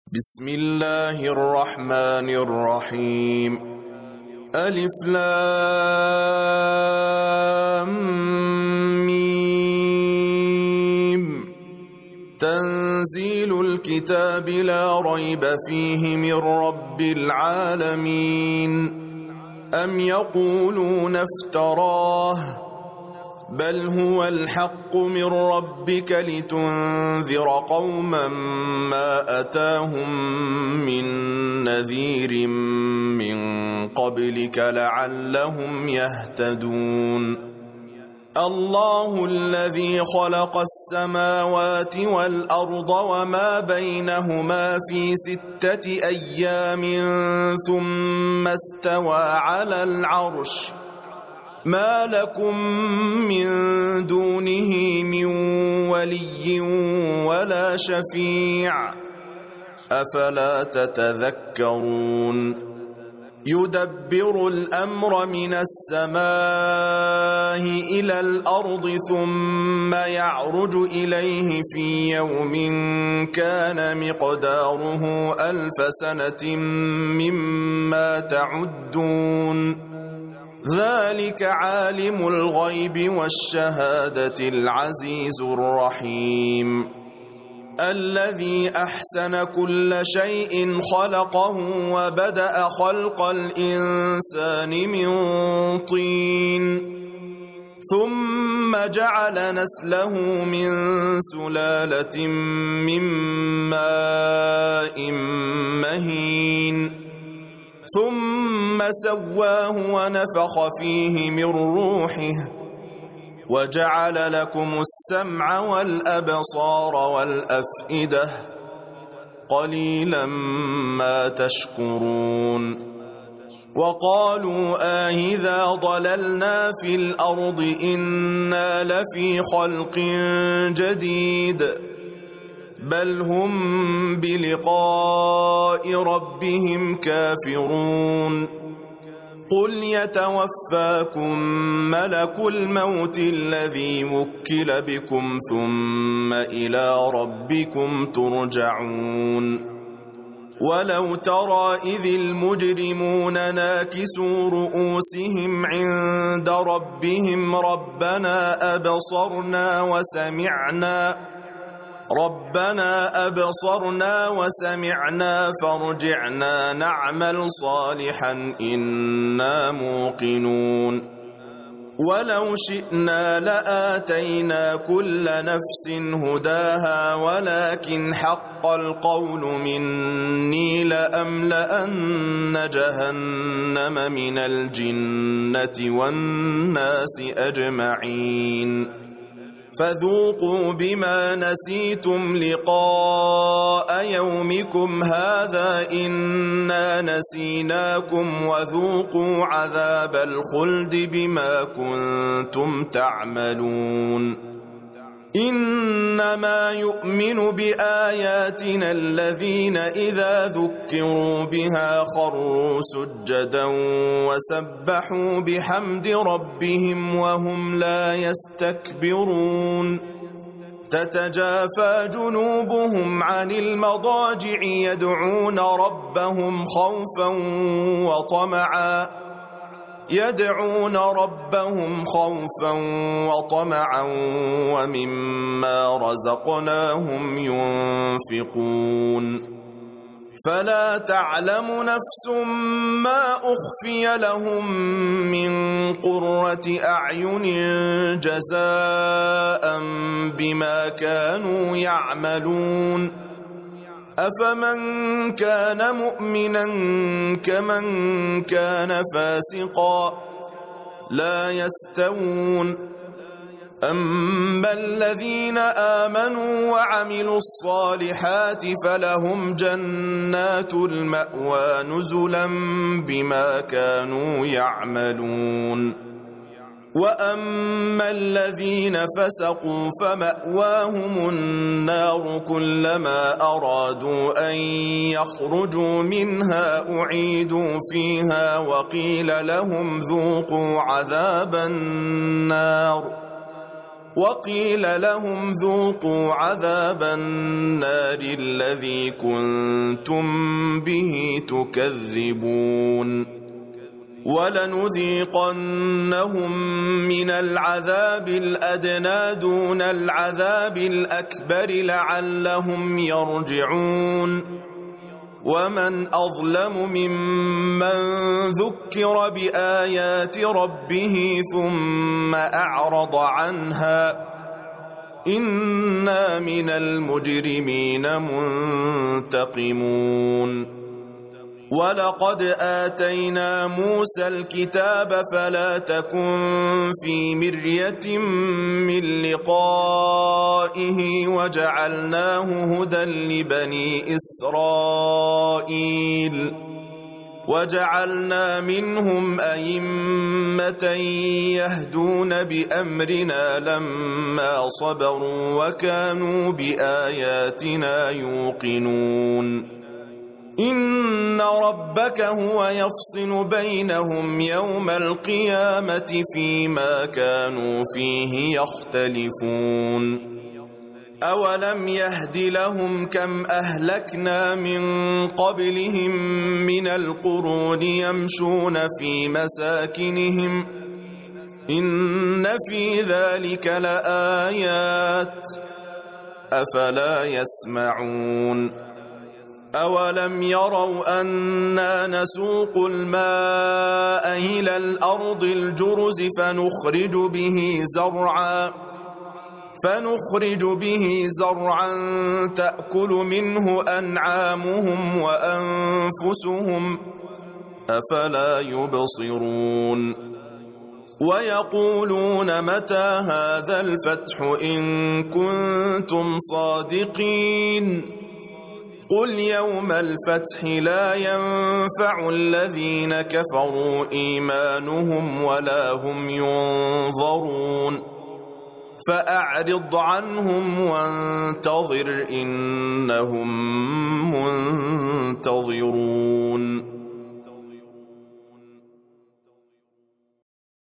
بسم الله الرحمن الرحيم. ألف لام ميم. تنزيل الكتاب لا ريب فيه من رب العالمين. أم يقولون افتراه بل هو الحق من ربك لتنذر قوما ما أتاهم من نذير من قبلك لعلهم يهتدون. الله الذي خلق السماوات والأرض وما بينهما في 6 أيام ثم استوى على العرش. ما لكم من دونه من ولي ولا شفيع أفلا تتذكرون. يدبر الأمر من السماء إلى الأرض ثم يعرج إليه في يوم كان مقداره 1000 سنة مما تعدون. ذلك عالم الغيب والشهادة العزيز الرحيم. الذي أحسن كل شيء خلقه وبدأ خلق الإنسان من طين ثم جعل نسله من سلالة من ماء مهين ثم سواه ونفخ فيه من روحه وجعل لكم السمع والأبصار والأفئدة قليلا ما تشكرون. وقالوا أإذا ضللنا في الأرض إنا لفي خلق جديد بل هم بلقاء ربهم كافرون. قل يتوفاكم ملك الموت الذي وكل بكم ثم إلى ربكم ترجعون. ولو ترى إذ المجرمون ناكسوا رؤوسهم عند ربهم ربنا أبصرنا وسمعنا فارجعنا نعمل صالحا إنا موقنون. ولو شئنا لآتينا كل نفس هداها ولكن حق القول مني لأملأن جهنم من الجنة والناس أجمعين. فذوقوا بما نسيتم لقاء يومكم هذا إنا نسيناكم وذوقوا عذاب الخلد بما كنتم تعملون. إنما يؤمن بآياتنا الذين إذا ذكروا بها خروا سجدا وسبحوا بحمد ربهم وهم لا يستكبرون. تتجافى جنوبهم عن المضاجع يدعون ربهم خوفا وطمعا ومما رزقناهم ينفقون. فلا تعلم نفس ما أخفي لهم من قرة أعين جزاء بما كانوا يعملون. أفمن كان مؤمنا كمن كان فاسقا لا يستوون. أما الذين آمنوا وعملوا الصالحات فلهم جنات المأوى نزلا بما كانوا يعملون. وأما الذين فسقوا فمأواهم النار كلما أرادوا أن يخرجوا منها أعيدوا فيها وقيل لهم ذوقوا عذاب النار وقيل لهم ذوقوا عذاب النار الذي كنتم به تكذبون ولنذيقنهم من العذاب الأدنى دون العذاب الأكبر لعلهم يرجعون ومن أظلم ممن ذكر بآيات ربه ثم أعرض عنها إنا من المجرمين منتقمون ولقد آتينا موسى الكتاب فلا تكن في مرية من لقائه وجعلناه هدى لبني إسرائيل وجعلنا منهم أئمة يهدون بأمرنا لما صبروا وكانوا بآياتنا يوقنون إن ربك هو يفصل بينهم يوم القيامة فيما كانوا فيه يختلفون أولم يهد لهم كم أهلكنا من قبلهم من القرون يمشون في مساكنهم إن في ذلك لآيات أفلا يسمعون أولم يروا أنا نسوق الماء إلى الأرض الجرز فنخرج به زرعا تأكل منه أنعامهم وأنفسهم أفلا يبصرون ويقولون متى هذا الفتح إن كنتم صادقين قل يوم الفتح لا ينفع الذين كفروا إيمانهم ولا هم ينظرون فأعرض عنهم وانتظر إنهم منتظرون.